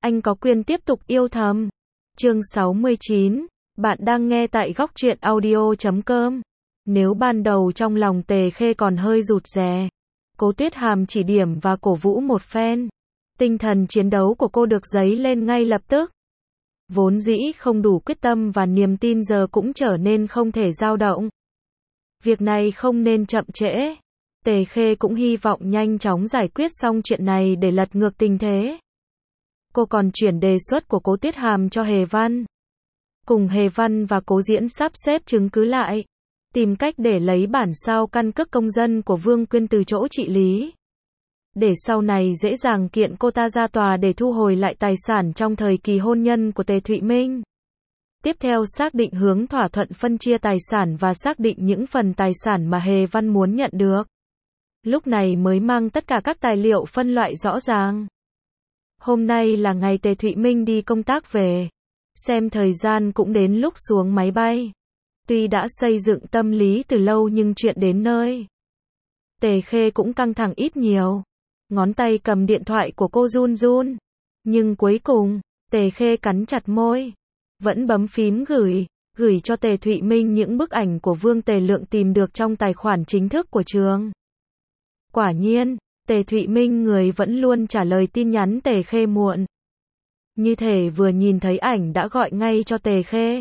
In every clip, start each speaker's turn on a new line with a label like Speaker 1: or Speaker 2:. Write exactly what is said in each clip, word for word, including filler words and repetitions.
Speaker 1: anh có quyền tiếp tục yêu thầm. Chương sáu mươi chín, bạn đang nghe tại góc truyện audio chấm com. Nếu ban đầu trong lòng Tề Khê còn hơi rụt rè, Cố Tuyết Hàm chỉ điểm và cổ vũ một phen, tinh thần chiến đấu của cô được dấy lên ngay lập tức. Vốn dĩ không đủ quyết tâm và niềm tin giờ cũng trở nên không thể dao động. Việc này không nên chậm trễ. Tề Khê cũng hy vọng nhanh chóng giải quyết xong chuyện này để lật ngược tình thế. Cô còn chuyển đề xuất của Cố Tuyết Hàm cho Hề Văn. Cùng Hề Văn và Cố Diễn sắp xếp chứng cứ lại, tìm cách để lấy bản sao căn cước công dân của Vương Quyên từ chỗ trị lý, để sau này dễ dàng kiện cô ta ra tòa để thu hồi lại tài sản trong thời kỳ hôn nhân của Tề Thụy Minh. Tiếp theo xác định hướng thỏa thuận phân chia tài sản và xác định những phần tài sản mà Hề Văn muốn nhận được. Lúc này mới mang tất cả các tài liệu phân loại rõ ràng. Hôm nay là ngày Tề Thụy Minh đi công tác về. Xem thời gian cũng đến lúc xuống máy bay. Tuy đã xây dựng tâm lý từ lâu nhưng chuyện đến nơi, Tề Khê cũng căng thẳng ít nhiều. Ngón tay cầm điện thoại của cô run run. Nhưng cuối cùng, Tề Khê cắn chặt môi. Vẫn bấm phím gửi, gửi cho Tề Thụy Minh những bức ảnh của Vương Tề Lượng tìm được trong tài khoản chính thức của trường. Quả nhiên, Tề Thụy Minh người vẫn luôn trả lời tin nhắn Tề Khê muộn. Như thể vừa nhìn thấy ảnh đã gọi ngay cho Tề Khê.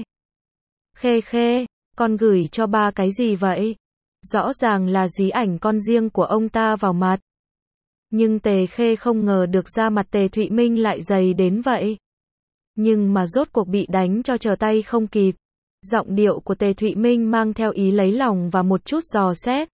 Speaker 1: Khê Khê, con gửi cho ba cái gì vậy? Rõ ràng là dí ảnh con riêng của ông ta vào mặt. Nhưng Tề Khê không ngờ được da mặt Tề Thụy Minh lại dày đến vậy. Nhưng mà rốt cuộc bị đánh cho trở tay không kịp. Giọng điệu của Tề Thụy Minh mang theo ý lấy lòng và một chút dò xét.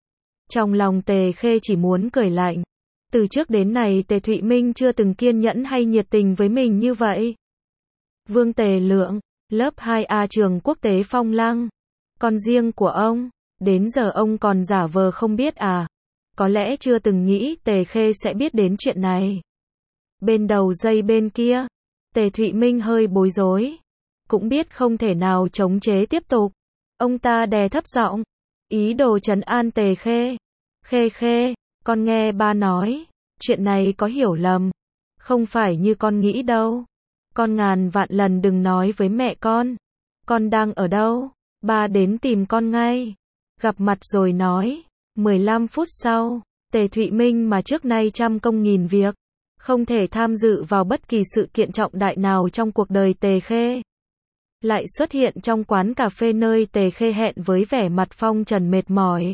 Speaker 1: Trong lòng Tề Khê chỉ muốn cười lạnh. Từ trước đến nay Tề Thụy Minh chưa từng kiên nhẫn hay nhiệt tình với mình như vậy. Vương Tề Lượng, lớp hai A trường quốc tế Phong Lăng. Con riêng của ông, đến giờ ông còn giả vờ không biết à? Có lẽ chưa từng nghĩ Tề Khê sẽ biết đến chuyện này. Bên đầu dây bên kia, Tề Thụy Minh hơi bối rối. Cũng biết không thể nào chống chế tiếp tục. Ông ta đè thấp giọng, ý đồ trấn an Tề Khê. Khê Khê, con nghe ba nói, chuyện này có hiểu lầm. Không phải như con nghĩ đâu. Con ngàn vạn lần đừng nói với mẹ con. Con đang ở đâu? Ba đến tìm con ngay. Gặp mặt rồi nói. mười lăm phút sau, Tề Thụy Minh mà trước nay trăm công nghìn việc, không thể tham dự vào bất kỳ sự kiện trọng đại nào trong cuộc đời Tề Khê, lại xuất hiện trong quán cà phê nơi Tề Khê hẹn với vẻ mặt phong trần mệt mỏi.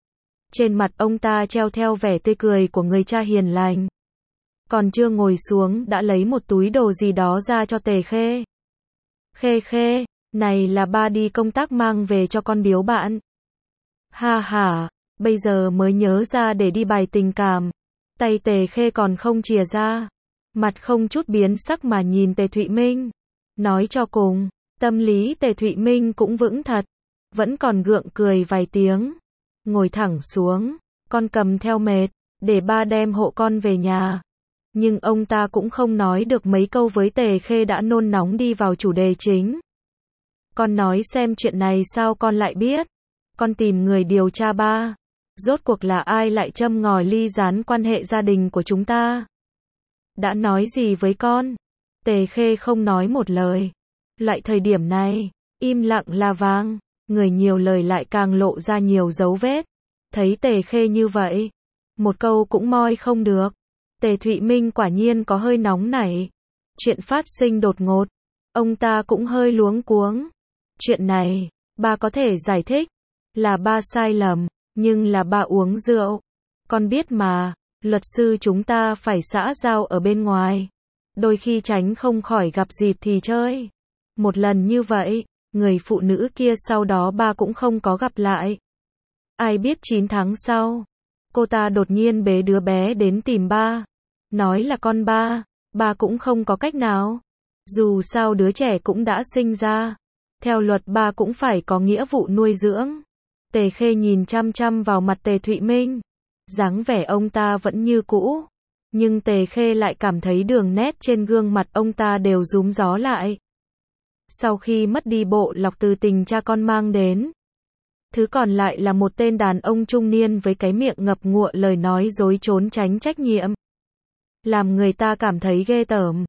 Speaker 1: Trên mặt ông ta treo theo vẻ tươi cười của người cha hiền lành. Còn chưa ngồi xuống đã lấy một túi đồ gì đó ra cho Tề Khê. Khê Khê, này là ba đi công tác mang về cho con biếu bạn. Ha ha, bây giờ mới nhớ ra để đi bài tình cảm. Tay Tề Khê còn không chìa ra. Mặt không chút biến sắc mà nhìn Tề Thụy Minh. Nói cho cùng, tâm lý Tề Thụy Minh cũng vững thật. Vẫn còn gượng cười vài tiếng. Ngồi thẳng xuống, con cầm theo mệt, để ba đem hộ con về nhà. Nhưng ông ta cũng không nói được mấy câu với Tề Khê đã nôn nóng đi vào chủ đề chính. Con nói xem chuyện này sao con lại biết. Con tìm người điều tra ba. Rốt cuộc là ai lại châm ngòi ly gián quan hệ gia đình của chúng ta? Đã nói gì với con? Tề Khê không nói một lời. Loại thời điểm này, im lặng là vàng. Người nhiều lời lại càng lộ ra nhiều dấu vết. Thấy Tề Khê như vậy, một câu cũng moi không được. Tề Thụy Minh quả nhiên có hơi nóng nảy. Chuyện phát sinh đột ngột, ông ta cũng hơi luống cuống. Chuyện này, ba có thể giải thích, là ba sai lầm, nhưng là ba uống rượu. Con biết mà, luật sư chúng ta phải xã giao ở bên ngoài. Đôi khi tránh không khỏi gặp dịp thì chơi. Một lần như vậy, người phụ nữ kia sau đó ba cũng không có gặp lại. Ai biết chín tháng sau, cô ta đột nhiên bế đứa bé đến tìm ba. Nói là con ba, ba cũng không có cách nào. Dù sao đứa trẻ cũng đã sinh ra. Theo luật ba cũng phải có nghĩa vụ nuôi dưỡng. Tề Khê nhìn chăm chăm vào mặt Tề Thụy Minh. Dáng vẻ ông ta vẫn như cũ. Nhưng Tề Khê lại cảm thấy đường nét trên gương mặt ông ta đều rúm gió lại. Sau khi mất đi bộ lọc từ tình cha con mang đến, thứ còn lại là một tên đàn ông trung niên với cái miệng ngập ngụa lời nói dối trốn tránh trách nhiệm. Làm người ta cảm thấy ghê tởm.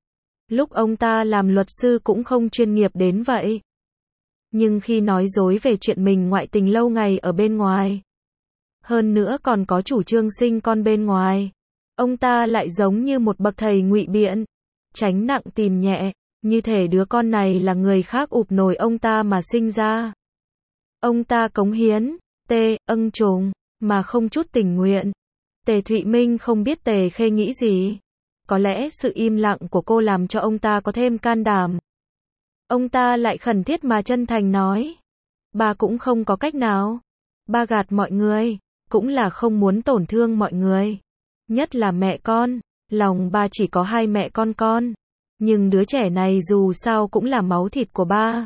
Speaker 1: Lúc ông ta làm luật sư cũng không chuyên nghiệp đến vậy. Nhưng khi nói dối về chuyện mình ngoại tình lâu ngày ở bên ngoài, hơn nữa còn có chủ trương sinh con bên ngoài, ông ta lại giống như một bậc thầy ngụy biện, tránh nặng tìm nhẹ, như thể đứa con này là người khác ụp nổi ông ta mà sinh ra. Ông ta cống hiến, tê, âng trùng, mà không chút tình nguyện. Tề Thụy Minh không biết Tề Khê nghĩ gì. Có lẽ sự im lặng của cô làm cho ông ta có thêm can đảm. Ông ta lại khẩn thiết mà chân thành nói. Ba cũng không có cách nào. Ba gạt mọi người, cũng là không muốn tổn thương mọi người. Nhất là mẹ con, lòng ba chỉ có hai mẹ con con. Nhưng đứa trẻ này dù sao cũng là máu thịt của ba.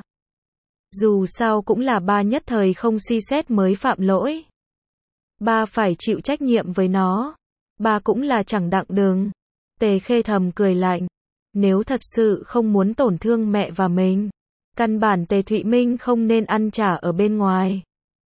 Speaker 1: Dù sao cũng là ba nhất thời không suy xét mới phạm lỗi. Ba phải chịu trách nhiệm với nó. Ba cũng là chẳng đặng đừng. Tề Khê thầm cười lạnh. Nếu thật sự không muốn tổn thương mẹ và mình, căn bản Tề Thụy Minh không nên ăn trả ở bên ngoài.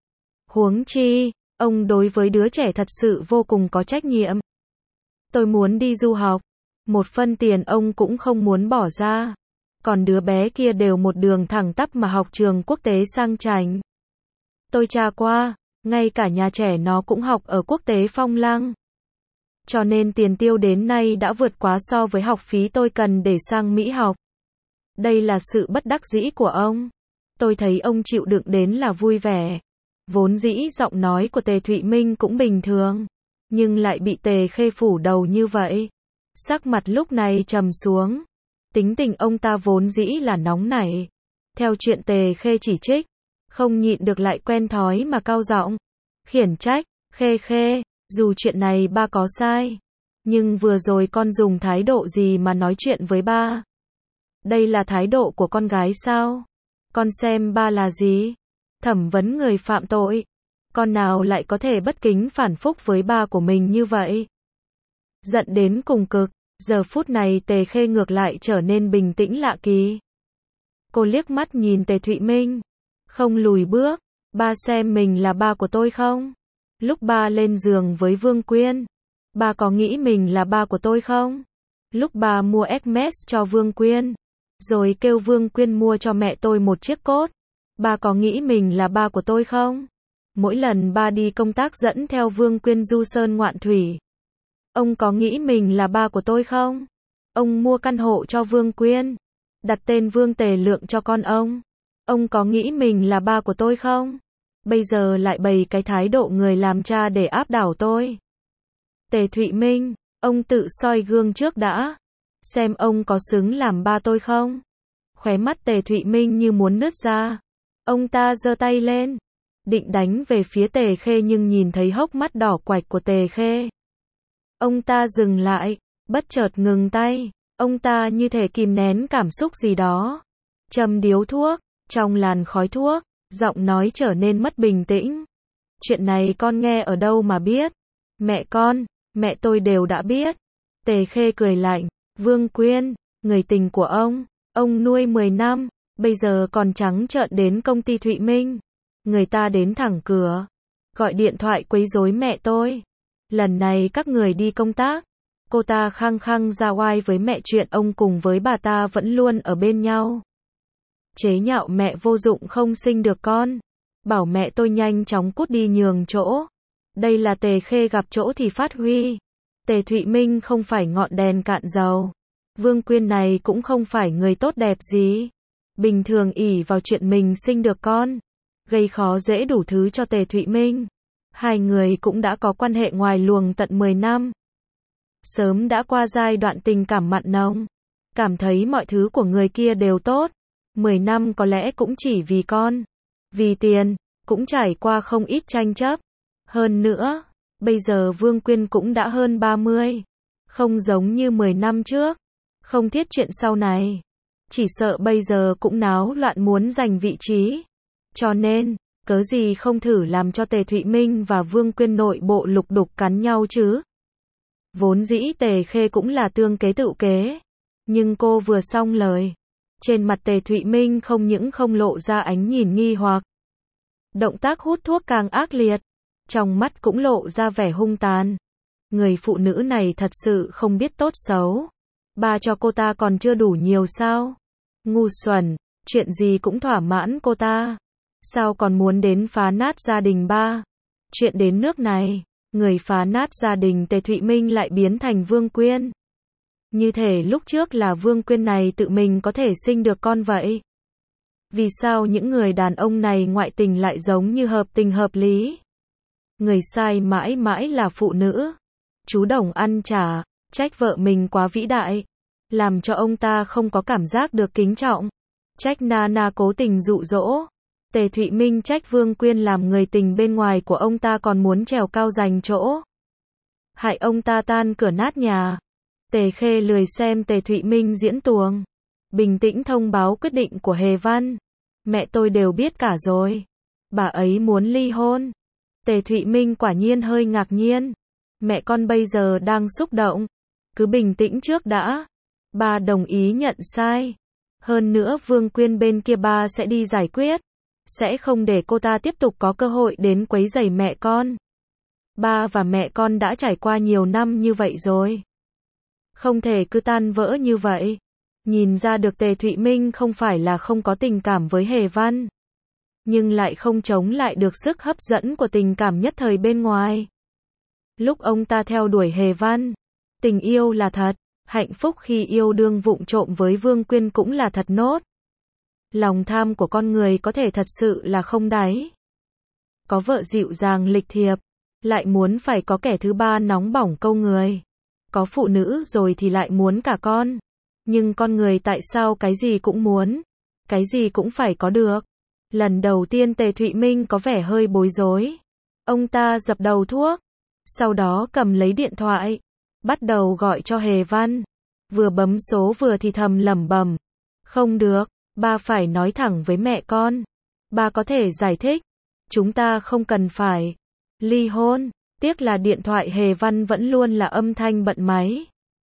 Speaker 1: Huống chi, ông đối với đứa trẻ thật sự vô cùng có trách nhiệm. Tôi muốn đi du học. Một phân tiền ông cũng không muốn bỏ ra. Còn đứa bé kia đều một đường thẳng tắp mà học trường quốc tế sang chảnh. Tôi tra qua, ngay cả nhà trẻ nó cũng học ở quốc tế Phong Lăng. Cho nên tiền tiêu đến nay đã vượt quá so với học phí tôi cần để sang Mỹ học. Đây là sự bất đắc dĩ của ông. Tôi thấy ông chịu đựng đến là vui vẻ. Vốn dĩ giọng nói của Tề Thụy Minh cũng bình thường, nhưng lại bị Tề Khê phủ đầu như vậy. Sắc mặt lúc này trầm xuống. Tính tình ông ta vốn dĩ là nóng nảy. Theo chuyện Tề Khê chỉ trích, không nhịn được lại quen thói mà cao giọng, khiển trách, Khê Khê, dù chuyện này ba có sai, nhưng vừa rồi con dùng thái độ gì mà nói chuyện với ba? Đây là thái độ của con gái sao? Con xem ba là gì? Thẩm vấn người phạm tội. Con nào lại có thể bất kính phản phúc với ba của mình như vậy? Giận đến cùng cực, giờ phút này Tề Khê ngược lại trở nên bình tĩnh lạ kỳ. Cô liếc mắt nhìn Tề Thụy Minh, không lùi bước. Ba xem mình là ba của tôi không? Lúc ba lên giường với Vương Quyên, ba có nghĩ mình là ba của tôi không? Lúc ba mua Hermes cho Vương Quyên, rồi kêu Vương Quyên mua cho mẹ tôi một chiếc cốt, ba có nghĩ mình là ba của tôi không? Mỗi lần ba đi công tác dẫn theo Vương Quyên du sơn ngoạn thủy, ông có nghĩ mình là ba của tôi không? Ông mua căn hộ cho Vương Quyên, đặt tên Vương Tề Lượng cho con ông, ông có nghĩ mình là ba của tôi không? Bây giờ lại bày cái thái độ người làm cha để áp đảo tôi. Tề Thụy Minh, ông tự soi gương trước đã, xem ông có xứng làm ba tôi không? Khóe mắt Tề Thụy Minh như muốn nứt ra. Ông ta giơ tay lên, định đánh về phía Tề Khê nhưng nhìn thấy hốc mắt đỏ quạch của Tề Khê. Ông ta dừng lại, bất chợt ngừng tay. Ông ta như thể kìm nén cảm xúc gì đó. Châm điếu thuốc, trong làn khói thuốc, giọng nói trở nên mất bình tĩnh. Chuyện này con nghe ở đâu mà biết? Mẹ con, mẹ tôi đều đã biết. Tề Khê cười lạnh. Vương Quyên, người tình của ông, ông nuôi mười năm, bây giờ còn trắng trợn đến công ty Thụy Minh. Người ta đến thẳng cửa, gọi điện thoại quấy rối mẹ tôi. Lần này các người đi công tác, cô ta khăng khăng ra oai với mẹ chuyện ông cùng với bà ta vẫn luôn ở bên nhau. Chế nhạo mẹ vô dụng không sinh được con. Bảo mẹ tôi nhanh chóng cút đi nhường chỗ. Đây là Tề Khê gặp chỗ thì phát huy. Tề Thụy Minh không phải ngọn đèn cạn dầu. Vương Quyên này cũng không phải người tốt đẹp gì. Bình thường ỷ vào chuyện mình sinh được con, gây khó dễ đủ thứ cho Tề Thụy Minh. Hai người cũng đã có quan hệ ngoài luồng tận mười năm. Sớm đã qua giai đoạn tình cảm mặn nồng. Cảm thấy mọi thứ của người kia đều tốt. Mười năm có lẽ cũng chỉ vì con. Vì tiền, cũng trải qua không ít tranh chấp. Hơn nữa, bây giờ Vương Quyên cũng đã hơn ba mươi. Không giống như mười năm trước. Không thiết chuyện sau này. Chỉ sợ bây giờ cũng náo loạn muốn giành vị trí. Cho nên, cớ gì không thử làm cho Tề Thụy Minh và Vương Quyên nội bộ lục đục cắn nhau chứ? Vốn dĩ Tề Khê cũng là tương kế tự kế. Nhưng cô vừa xong lời, trên mặt Tề Thụy Minh không những không lộ ra ánh nhìn nghi hoặc. Động tác hút thuốc càng ác liệt. Trong mắt cũng lộ ra vẻ hung tàn. Người phụ nữ này thật sự không biết tốt xấu. Ba cho cô ta còn chưa đủ nhiều sao? Ngu xuẩn, chuyện gì cũng thỏa mãn cô ta. Sao còn muốn đến phá nát gia đình ba? Chuyện đến nước này, người phá nát gia đình Tề Thụy Minh lại biến thành Vương Quyên. Như thể lúc trước là Vương Quyên này tự mình có thể sinh được con vậy. Vì sao những người đàn ông này ngoại tình lại giống như hợp tình hợp lý? Người sai mãi mãi là phụ nữ. Chú Đồng ăn trả, trách vợ mình quá vĩ đại, làm cho ông ta không có cảm giác được kính trọng. Trách Nana cố tình dụ dỗ. Tề Thụy Minh trách Vương Quyên làm người tình bên ngoài của ông ta còn muốn trèo cao giành chỗ. Hại ông ta tan cửa nát nhà. Tề Khê lười xem Tề Thụy Minh diễn tuồng. Bình tĩnh thông báo quyết định của Hề Văn. Mẹ tôi đều biết cả rồi. Bà ấy muốn ly hôn. Tề Thụy Minh quả nhiên hơi ngạc nhiên. Mẹ con bây giờ đang xúc động. Cứ bình tĩnh trước đã. Ba đồng ý nhận sai. Hơn nữa Vương Quyên bên kia ba sẽ đi giải quyết. Sẽ không để cô ta tiếp tục có cơ hội đến quấy rầy mẹ con. Ba và mẹ con đã trải qua nhiều năm như vậy rồi. Không thể cứ tan vỡ như vậy. Nhìn ra được Tề Thụy Minh không phải là không có tình cảm với Hề Văn. Nhưng lại không chống lại được sức hấp dẫn của tình cảm nhất thời bên ngoài. Lúc ông ta theo đuổi Hề Văn, tình yêu là thật, hạnh phúc khi yêu đương vụng trộm với Vương Quyên cũng là thật nốt. Lòng tham của con người có thể thật sự là không đáy. Có vợ dịu dàng lịch thiệp, lại muốn phải có kẻ thứ ba nóng bỏng câu người. Có phụ nữ rồi thì lại muốn cả con. Nhưng con người tại sao cái gì cũng muốn, cái gì cũng phải có được. Lần đầu tiên Tề Thụy Minh có vẻ hơi bối rối. Ông ta dập đầu thuốc, sau đó cầm lấy điện thoại, bắt đầu gọi cho Hề Văn. Vừa bấm số vừa thì thầm lẩm bẩm. Không được, ba phải nói thẳng với mẹ con. Ba có thể giải thích. Chúng ta không cần phải ly hôn. Tiếc là điện thoại Hề Văn vẫn luôn là âm thanh bận máy.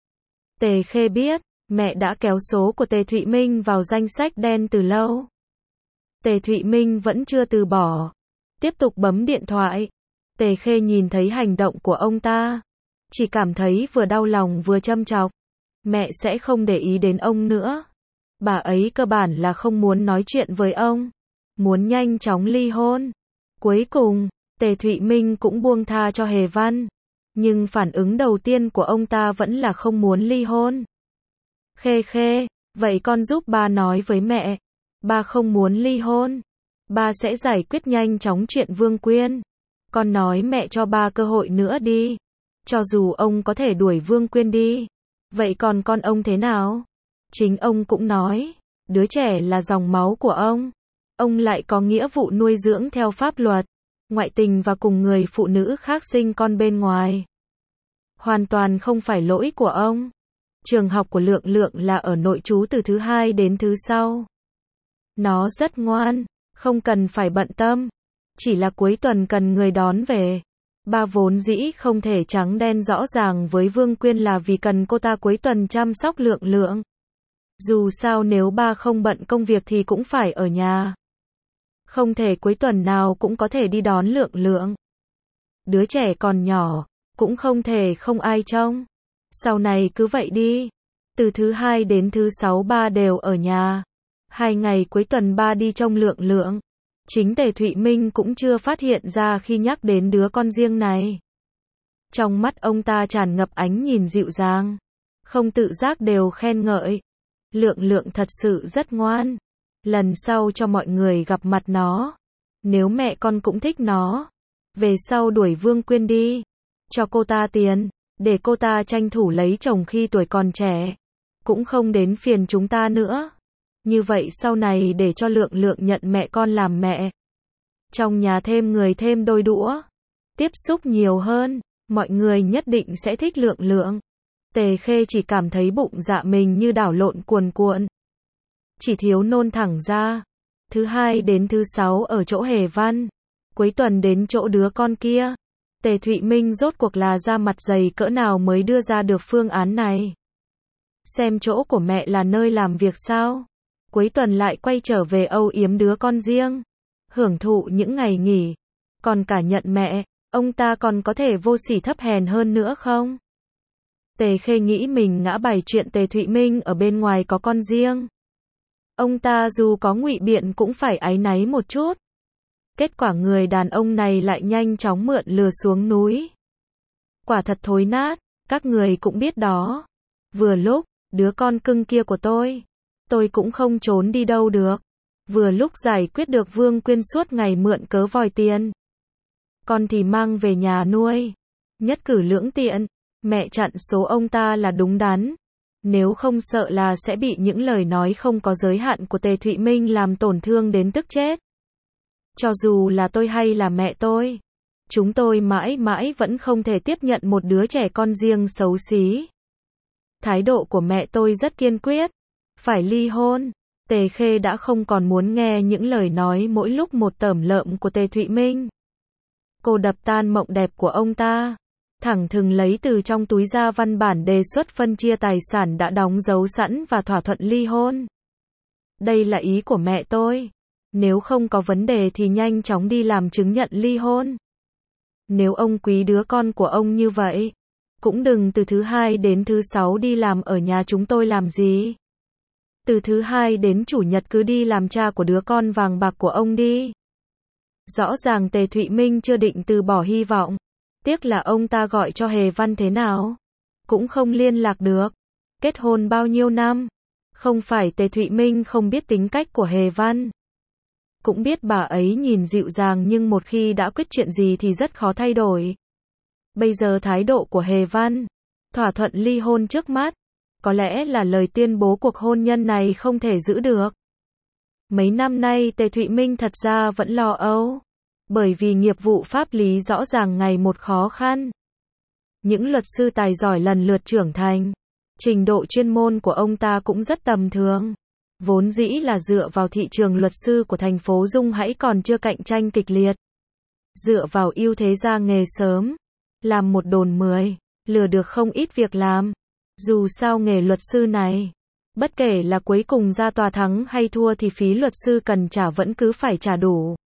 Speaker 1: Tề Khê biết, mẹ đã kéo số của Tề Thụy Minh vào danh sách đen từ lâu. Tề Thụy Minh vẫn chưa từ bỏ. Tiếp tục bấm điện thoại. Tề Khê nhìn thấy hành động của ông ta. Chỉ cảm thấy vừa đau lòng vừa châm chọc. Mẹ sẽ không để ý đến ông nữa. Bà ấy cơ bản là không muốn nói chuyện với ông. Muốn nhanh chóng ly hôn. Cuối cùng, Tề Thụy Minh cũng buông tha cho Hề Văn. Nhưng phản ứng đầu tiên của ông ta vẫn là không muốn ly hôn. Khê Khê, vậy con giúp ba nói với mẹ. Ba không muốn ly hôn. Ba sẽ giải quyết nhanh chóng chuyện Vương Quyên. Con nói mẹ cho ba cơ hội nữa đi. Cho dù ông có thể đuổi Vương Quyên đi. Vậy còn con ông thế nào? Chính ông cũng nói, đứa trẻ là dòng máu của ông. Ông lại có nghĩa vụ nuôi dưỡng theo pháp luật. Ngoại tình và cùng người phụ nữ khác sinh con bên ngoài. Hoàn toàn không phải lỗi của ông. Trường học của Lượng Lượng là ở nội trú từ thứ hai đến thứ sau. Nó rất ngoan, không cần phải bận tâm. Chỉ là cuối tuần cần người đón về. Ba vốn dĩ không thể trắng đen rõ ràng với Vương Quyên là vì cần cô ta cuối tuần chăm sóc Lượng Lượng. Dù sao nếu ba không bận công việc thì cũng phải ở nhà. Không thể cuối tuần nào cũng có thể đi đón Lượng Lượng. Đứa trẻ còn nhỏ, cũng không thể không ai trông. Sau này cứ vậy đi. Từ thứ hai đến thứ sáu ba đều ở nhà. Hai ngày cuối tuần ba đi trông Lượng Lượng. Chính Tề Thụy Minh cũng chưa phát hiện ra khi nhắc đến đứa con riêng này. Trong mắt ông ta tràn ngập ánh nhìn dịu dàng. Không tự giác đều khen ngợi. Lượng Lượng thật sự rất ngoan. Lần sau cho mọi người gặp mặt nó. Nếu mẹ con cũng thích nó. Về sau đuổi Vương Quyên đi. Cho cô ta tiền. Để cô ta tranh thủ lấy chồng khi tuổi còn trẻ. Cũng không đến phiền chúng ta nữa. Như vậy sau này để cho Lượng Lượng nhận mẹ con làm mẹ. Trong nhà thêm người thêm đôi đũa. Tiếp xúc nhiều hơn. Mọi người nhất định sẽ thích Lượng Lượng. Tề Khê chỉ cảm thấy bụng dạ mình như đảo lộn cuồn cuộn. Chỉ thiếu nôn thẳng ra. Thứ hai đến thứ sáu ở chỗ Hề Văn. Cuối tuần đến chỗ đứa con kia. Tề Thụy Minh rốt cuộc là ra mặt dày cỡ nào mới đưa ra được phương án này. Xem chỗ của mẹ là nơi làm việc sao. Cuối tuần lại quay trở về âu yếm đứa con riêng. Hưởng thụ những ngày nghỉ. Còn cả nhận mẹ, ông ta còn có thể vô sỉ thấp hèn hơn nữa không? Tề Khê nghĩ mình ngã bài chuyện Tề Thụy Minh ở bên ngoài có con riêng. Ông ta dù có ngụy biện cũng phải áy náy một chút. Kết quả người đàn ông này lại nhanh chóng mượn lừa xuống núi. Quả thật thối nát, các người cũng biết đó. Vừa lúc, đứa con cưng kia của tôi, tôi cũng không trốn đi đâu được. Vừa lúc giải quyết được Vương Quyên suốt ngày mượn cớ vòi tiền. Con thì mang về nhà nuôi. Nhất cử lưỡng tiện, mẹ chặn số ông ta là đúng đắn. Nếu không sợ là sẽ bị những lời nói không có giới hạn của Tề Thụy Minh làm tổn thương đến tức chết. Cho dù là tôi hay là mẹ tôi, chúng tôi mãi mãi vẫn không thể tiếp nhận một đứa trẻ con riêng xấu xí. Thái độ của mẹ tôi rất kiên quyết. Phải ly hôn. Tề Khê đã không còn muốn nghe những lời nói mỗi lúc một tởm lợm của Tề Thụy Minh. Cô đập tan mộng đẹp của ông ta. Thẳng thừng lấy từ trong túi ra văn bản đề xuất phân chia tài sản đã đóng dấu sẵn và thỏa thuận ly hôn. Đây là ý của mẹ tôi. Nếu không có vấn đề thì nhanh chóng đi làm chứng nhận ly hôn. Nếu ông quý đứa con của ông như vậy, cũng đừng từ thứ hai đến thứ sáu đi làm ở nhà chúng tôi làm gì. Từ thứ hai đến chủ nhật cứ đi làm cha của đứa con vàng bạc của ông đi. Rõ ràng Tề Thụy Minh chưa định từ bỏ hy vọng. Tiếc là ông ta gọi cho Hề Văn thế nào cũng không liên lạc được. Kết hôn bao nhiêu năm, không phải Tề Thụy Minh không biết tính cách của Hề Văn. Cũng biết bà ấy nhìn dịu dàng nhưng một khi đã quyết chuyện gì thì rất khó thay đổi. Bây giờ thái độ của Hề Văn, thỏa thuận ly hôn trước mắt, có lẽ là lời tuyên bố cuộc hôn nhân này không thể giữ được. Mấy năm nay Tề Thụy Minh thật ra vẫn lo âu. Bởi vì nghiệp vụ pháp lý rõ ràng ngày một khó khăn. Những luật sư tài giỏi lần lượt trưởng thành. Trình độ chuyên môn của ông ta cũng rất tầm thường. Vốn dĩ là dựa vào thị trường luật sư của thành phố Dung Hãy còn chưa cạnh tranh kịch liệt. Dựa vào ưu thế ra nghề sớm. Làm một đồn mười. Lừa được không ít việc làm. Dù sao nghề luật sư này, bất kể là cuối cùng ra tòa thắng hay thua thì phí luật sư cần trả vẫn cứ phải trả đủ.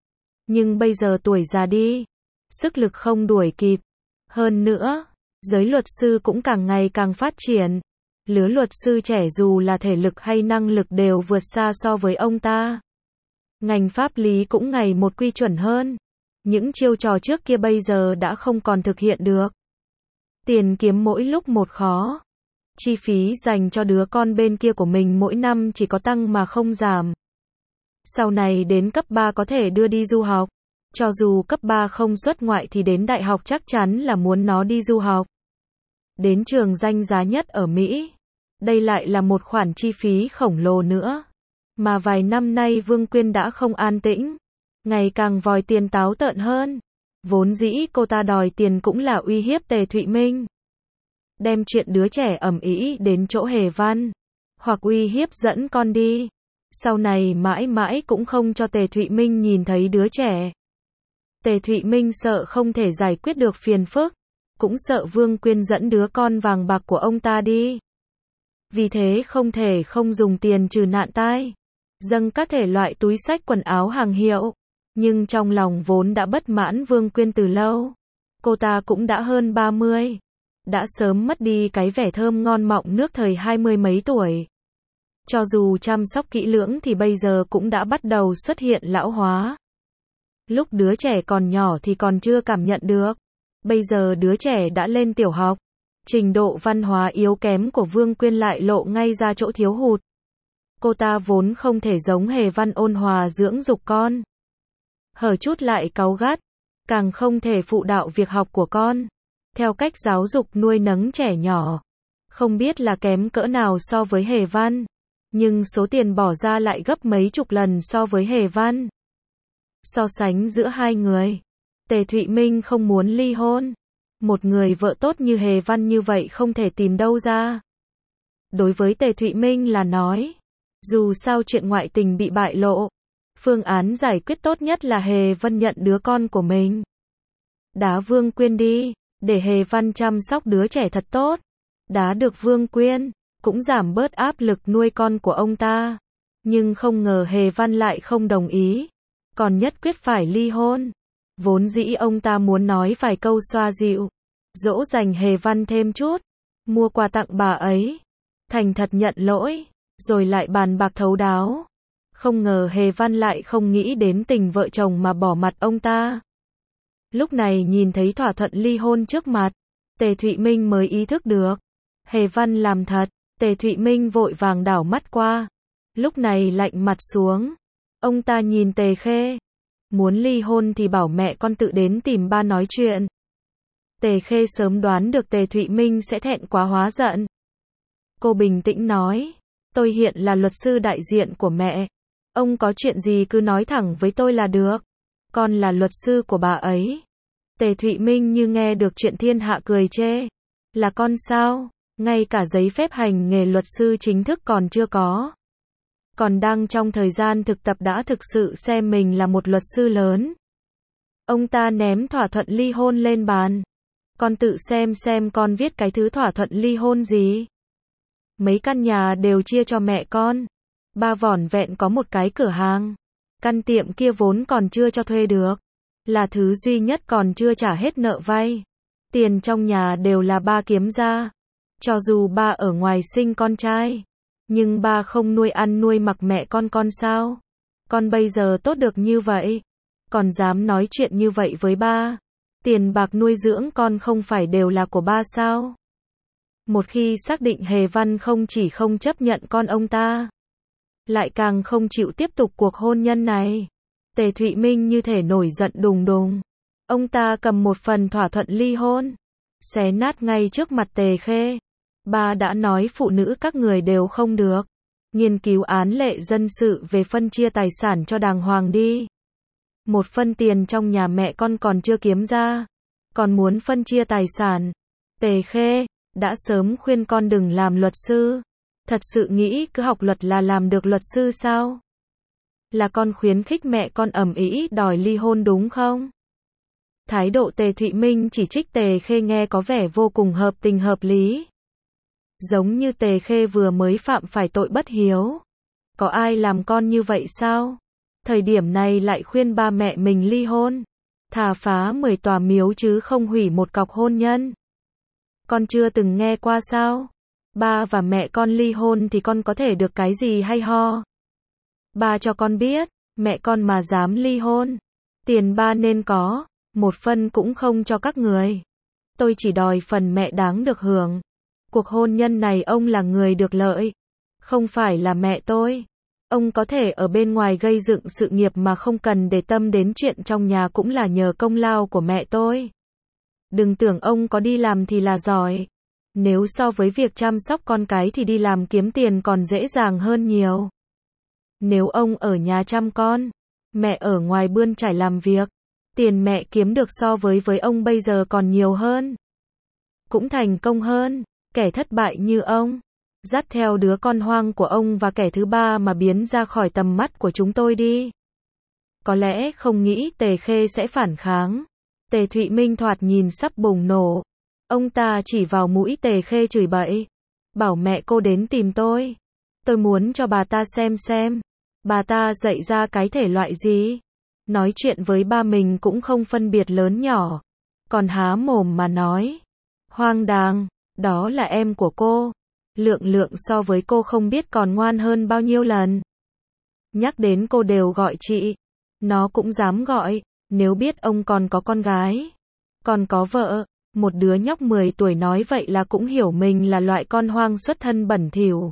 Speaker 1: Nhưng bây giờ tuổi già đi, sức lực không đuổi kịp. Hơn nữa, giới luật sư cũng càng ngày càng phát triển. Lứa luật sư trẻ dù là thể lực hay năng lực đều vượt xa so với ông ta. Ngành pháp lý cũng ngày một quy chuẩn hơn. Những chiêu trò trước kia bây giờ đã không còn thực hiện được. Tiền kiếm mỗi lúc một khó. Chi phí dành cho đứa con bên kia của mình mỗi năm chỉ có tăng mà không giảm. Sau này đến cấp ba có thể đưa đi du học. Cho dù cấp ba không xuất ngoại thì đến đại học chắc chắn là muốn nó đi du học. Đến trường danh giá nhất ở Mỹ. Đây lại là một khoản chi phí khổng lồ nữa. Mà vài năm nay Vương Quyên đã không an tĩnh. Ngày càng vòi tiền táo tợn hơn. Vốn dĩ cô ta đòi tiền cũng là uy hiếp Tề Thụy Minh. Đem chuyện đứa trẻ ầm ĩ đến chỗ Hề Văn. Hoặc uy hiếp dẫn con đi. Sau này mãi mãi cũng không cho Tề Thụy Minh nhìn thấy đứa trẻ. Tề Thụy Minh sợ không thể giải quyết được phiền phức. Cũng sợ Vương Quyên dẫn đứa con vàng bạc của ông ta đi. Vì thế không thể không dùng tiền trừ nạn tai. Dâng các thể loại túi xách quần áo hàng hiệu. Nhưng trong lòng vốn đã bất mãn Vương Quyên từ lâu. Cô ta cũng đã hơn ba mươi. Đã sớm mất đi cái vẻ thơm ngon mọng nước thời hai mươi mấy tuổi. Cho dù chăm sóc kỹ lưỡng thì bây giờ cũng đã bắt đầu xuất hiện lão hóa. Lúc đứa trẻ còn nhỏ thì còn chưa cảm nhận được. Bây giờ đứa trẻ đã lên tiểu học. Trình độ văn hóa yếu kém của Vương Quyên lại lộ ngay ra chỗ thiếu hụt. Cô ta vốn không thể giống Hề Văn ôn hòa dưỡng dục con. Hở chút lại cáu gắt. Càng không thể phụ đạo việc học của con. Theo cách giáo dục nuôi nấng trẻ nhỏ. Không biết là kém cỡ nào so với Hề Văn. Nhưng số tiền bỏ ra lại gấp mấy chục lần so với Hề Văn. So sánh giữa hai người, Tề Thụy Minh không muốn ly hôn. Một người vợ tốt như Hề Văn như vậy không thể tìm đâu ra. Đối với Tề Thụy Minh là nói, dù sao chuyện ngoại tình bị bại lộ, phương án giải quyết tốt nhất là Hề Văn nhận đứa con của mình. Đá Vương Quyên đi, để Hề Văn chăm sóc đứa trẻ thật tốt. Đá được Vương Quyên, cũng giảm bớt áp lực nuôi con của ông ta. Nhưng không ngờ Hề Văn lại không đồng ý. Còn nhất quyết phải ly hôn. Vốn dĩ ông ta muốn nói vài câu xoa dịu, dỗ dành Hề Văn thêm chút. mua quà tặng bà ấy, thành thật nhận lỗi, rồi lại bàn bạc thấu đáo. Không ngờ Hề Văn lại không nghĩ đến tình vợ chồng mà bỏ mặt ông ta. Lúc này nhìn thấy thỏa thuận ly hôn trước mặt, Tề Thụy Minh mới ý thức được. Hề Văn làm thật, Tề Thụy Minh vội vàng đảo mắt qua. Lúc này lạnh mặt xuống. Ông ta nhìn Tề Khê. Muốn ly hôn thì bảo mẹ con tự đến tìm ba nói chuyện. Tề Khê sớm đoán được Tề Thụy Minh sẽ thẹn quá hóa giận. Cô bình tĩnh nói, tôi hiện là luật sư đại diện của mẹ. Ông có chuyện gì cứ nói thẳng với tôi là được. Con là luật sư của bà ấy. Tề Thụy Minh như nghe được chuyện thiên hạ cười chê. Là con sao? Ngay cả giấy phép hành nghề luật sư chính thức còn chưa có. Còn đang trong thời gian thực tập đã thực sự xem mình là một luật sư lớn. Ông ta ném thỏa thuận ly hôn lên bàn. Con tự xem xem con viết cái thứ thỏa thuận ly hôn gì. Mấy căn nhà đều chia cho mẹ con. Ba vỏn vẹn có một cái cửa hàng. Căn tiệm kia vốn còn chưa cho thuê được. Là thứ duy nhất còn chưa trả hết nợ vay. Tiền trong nhà đều là ba kiếm ra. Cho dù ba ở ngoài sinh con trai, nhưng ba không nuôi ăn nuôi mặc mẹ con con sao? Con bây giờ tốt được như vậy, còn dám nói chuyện như vậy với ba? Tiền bạc nuôi dưỡng con không phải đều là của ba sao? Một khi xác định Hề Văn không chỉ không chấp nhận con ông ta, lại càng không chịu tiếp tục cuộc hôn nhân này. Tề Thụy Minh như thể nổi giận đùng đùng. Ông ta cầm một phần thỏa thuận ly hôn, xé nát ngay trước mặt Tề Khê. Ba đã nói phụ nữ các người đều không được. Nghiên cứu án lệ dân sự về phân chia tài sản cho đàng hoàng đi. Một phân tiền trong nhà mẹ con còn chưa kiếm ra, còn muốn phân chia tài sản. Tề Khê, đã sớm khuyên con đừng làm luật sư. Thật sự nghĩ cứ học luật là làm được luật sư sao? Là con khuyến khích mẹ con ầm ĩ đòi ly hôn đúng không? Thái độ Tề Thụy Minh chỉ trích Tề Khê nghe có vẻ vô cùng hợp tình hợp lý. Giống như Tề Khê vừa mới phạm phải tội bất hiếu. Có ai làm con như vậy sao? Thời điểm này lại khuyên ba mẹ mình ly hôn. Thà phá mười tòa miếu chứ không hủy một cọc hôn nhân. Con chưa từng nghe qua sao? Ba và mẹ con ly hôn thì con có thể được cái gì hay ho? Ba cho con biết, mẹ con mà dám ly hôn, tiền ba nên có, một phân cũng không cho các người. Tôi chỉ đòi phần mẹ đáng được hưởng. Cuộc hôn nhân này ông là người được lợi, không phải là mẹ tôi. Ông có thể ở bên ngoài gây dựng sự nghiệp mà không cần để tâm đến chuyện trong nhà cũng là nhờ công lao của mẹ tôi. Đừng tưởng ông có đi làm thì là giỏi. Nếu so với việc chăm sóc con cái thì đi làm kiếm tiền còn dễ dàng hơn nhiều. Nếu ông ở nhà chăm con, mẹ ở ngoài bươn trải làm việc, tiền mẹ kiếm được so với với ông bây giờ còn nhiều hơn. Cũng thành công hơn. Kẻ thất bại như ông, dắt theo đứa con hoang của ông và kẻ thứ ba mà biến ra khỏi tầm mắt của chúng tôi đi. Có lẽ không nghĩ Tề Khê sẽ phản kháng. Tề Thụy Minh thoạt nhìn sắp bùng nổ. Ông ta chỉ vào mũi Tề Khê chửi bậy. Bảo mẹ cô đến tìm tôi. Tôi muốn cho bà ta xem xem. Bà ta dạy ra cái thể loại gì. Nói chuyện với ba mình cũng không phân biệt lớn nhỏ. Còn há mồm mà nói. Hoang đàng. Đó là em của cô. Lượng lượng so với cô không biết còn ngoan hơn bao nhiêu lần. Nhắc đến cô đều gọi chị. Nó cũng dám gọi. Nếu biết ông còn có con gái, còn có vợ, một đứa nhóc mười tuổi nói vậy là cũng hiểu mình là loại con hoang xuất thân bẩn thỉu.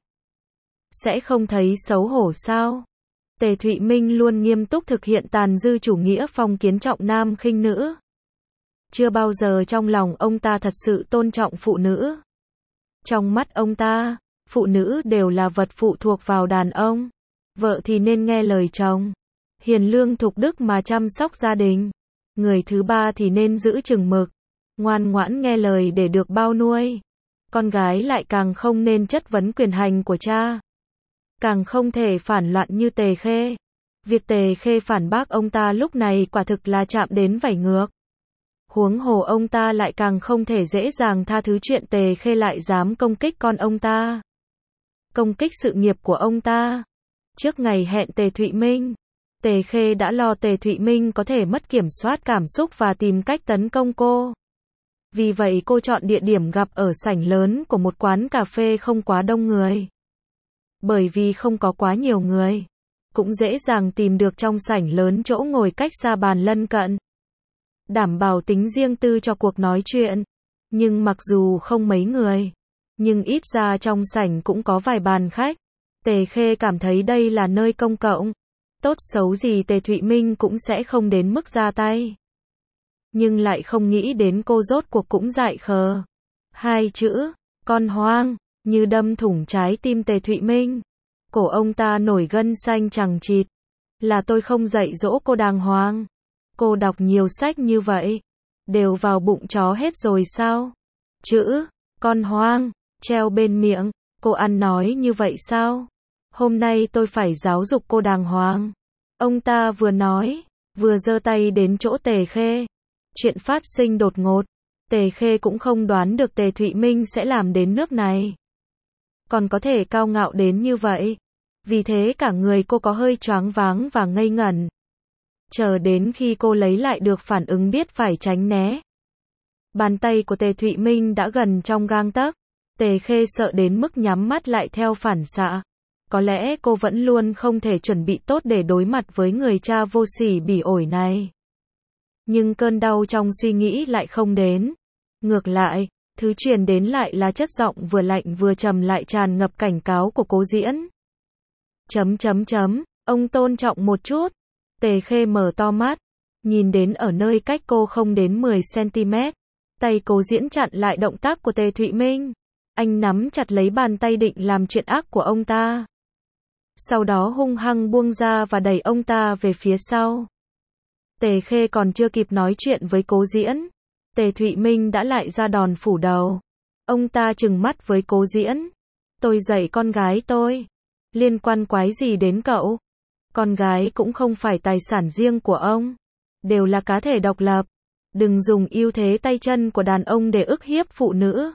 Speaker 1: Sẽ không thấy xấu hổ sao? Tề Thụy Minh luôn nghiêm túc thực hiện tàn dư chủ nghĩa phong kiến trọng nam khinh nữ. Chưa bao giờ trong lòng ông ta thật sự tôn trọng phụ nữ. Trong mắt ông ta, phụ nữ đều là vật phụ thuộc vào đàn ông. Vợ thì nên nghe lời chồng, hiền lương thục đức mà chăm sóc gia đình. Người thứ ba thì nên giữ chừng mực, ngoan ngoãn nghe lời để được bao nuôi. Con gái lại càng không nên chất vấn quyền hành của cha. Càng không thể phản loạn như Tề Khê. Việc Tề Khê phản bác ông ta lúc này quả thực là chạm đến vảy ngược. Huống hồ ông ta lại càng không thể dễ dàng tha thứ chuyện Tề Khê lại dám công kích con ông ta. Công kích sự nghiệp của ông ta. Trước ngày hẹn Tề Thụy Minh, Tề Khê đã lo Tề Thụy Minh có thể mất kiểm soát cảm xúc và tìm cách tấn công cô. Vì vậy cô chọn địa điểm gặp ở sảnh lớn của một quán cà phê không quá đông người. Bởi vì không có quá nhiều người, cũng dễ dàng tìm được trong sảnh lớn chỗ ngồi cách xa bàn lân cận. Đảm bảo tính riêng tư cho cuộc nói chuyện. Nhưng mặc dù không mấy người, nhưng ít ra trong sảnh cũng có vài bàn khách. Tề Khê cảm thấy đây là nơi công cộng. Tốt xấu gì Tề Thụy Minh cũng sẽ không đến mức ra tay. Nhưng lại không nghĩ đến cô rốt cuộc cũng dại khờ. Hai chữ, con hoang, như đâm thủng trái tim Tề Thụy Minh. Cổ ông ta nổi gân xanh chằng chịt. Là tôi không dạy dỗ cô đàng hoàng. Cô đọc nhiều sách như vậy, đều vào bụng chó hết rồi sao? Chữ, con hoang, treo bên miệng, cô ăn nói như vậy sao? Hôm nay tôi phải giáo dục cô đàng hoàng. Ông ta vừa nói, vừa giơ tay đến chỗ Tề Khê. Chuyện phát sinh đột ngột. Tề Khê cũng không đoán được Tề Thụy Minh sẽ làm đến nước này. Còn có thể cao ngạo đến như vậy. Vì thế cả người cô có hơi choáng váng và ngây ngẩn. Chờ đến khi cô lấy lại được phản ứng biết phải tránh né. Bàn tay của Tề Thụy Minh đã gần trong gang tấc. Tề Khê sợ đến mức nhắm mắt lại theo phản xạ. Có lẽ cô vẫn luôn không thể chuẩn bị tốt để đối mặt với người cha vô sỉ bỉ ổi này. Nhưng cơn đau trong suy nghĩ lại không đến. Ngược lại, thứ truyền đến lại là chất giọng vừa lạnh vừa trầm lại tràn ngập cảnh cáo của Cố Diễn. Chấm chấm chấm, ông tôn trọng một chút. Tề Khê mở to mắt, nhìn đến ở nơi cách cô không đến mười xăng-ti-mét. Tay Cố Diễn chặn lại động tác của Tề Thụy Minh. Anh nắm chặt lấy bàn tay định làm chuyện ác của ông ta. Sau đó hung hăng buông ra và đẩy ông ta về phía sau. Tề Khê còn chưa kịp nói chuyện với Cố Diễn. Tề Thụy Minh đã lại ra đòn phủ đầu. Ông ta trừng mắt với Cố Diễn. Tôi dạy con gái tôi. Liên quan quái gì đến cậu? Con gái cũng không phải tài sản riêng của ông. Đều là cá thể độc lập. Đừng dùng ưu thế tay chân của đàn ông để ức hiếp phụ nữ.